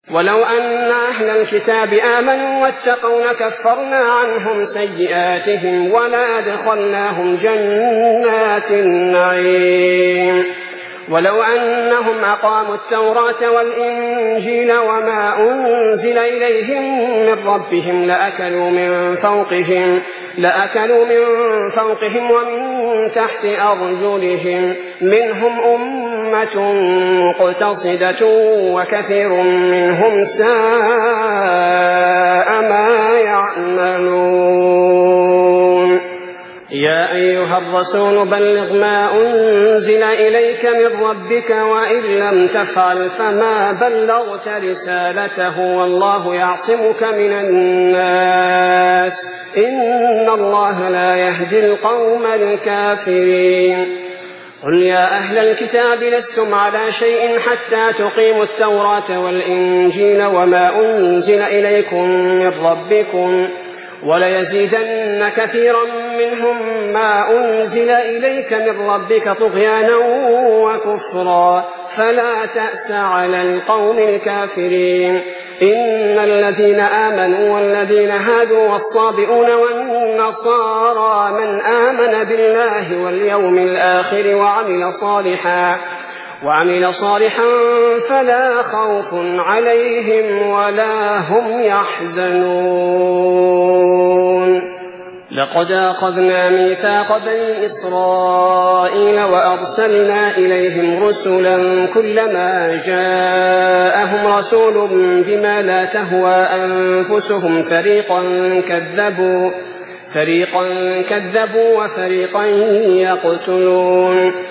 ولو أن أهل الكتاب آمنوا واتقوا لكفرنا عنهم سيئاتهم ولأدخلناهم جنات النعيم ولو أنهم أقاموا التوراة والإنجيل وما أنزل إليهم من ربهم لأكلوا من فوقهم ومن تحت أرجلهم منهم أمة مقتصدة وكثير منهم ساء ما يعملون. يا أيها الرسول بلغ ما أنزل إليك من ربك وإن لم تفعل فما بلغت رسالته والله يعصمك من الناس إن الله لا يهدي القوم الكافرين. قل يا أهل الكتاب لستم على شيء حتى تقيموا التوراة والإنجيل وما أنزل إليكم من ربكم وليزيدن كثيرا منهم ما أنزل إليك من ربك طغيانا وكفرا فلا تأس على القوم الكافرين. إن الذين آمنوا والذين هادوا والصابئون والنصارى من آمن بالله واليوم الآخر وعمل صالحا فلا خوف عليهم ولا هم يحزنون. لقد أخذنا ميثاق بني إسرائيل وأرسلنا إليهم رسلا كلما جاءهم رسول بما لا تهوى أنفسهم فريقا كذبوا وفريقا يقتلون.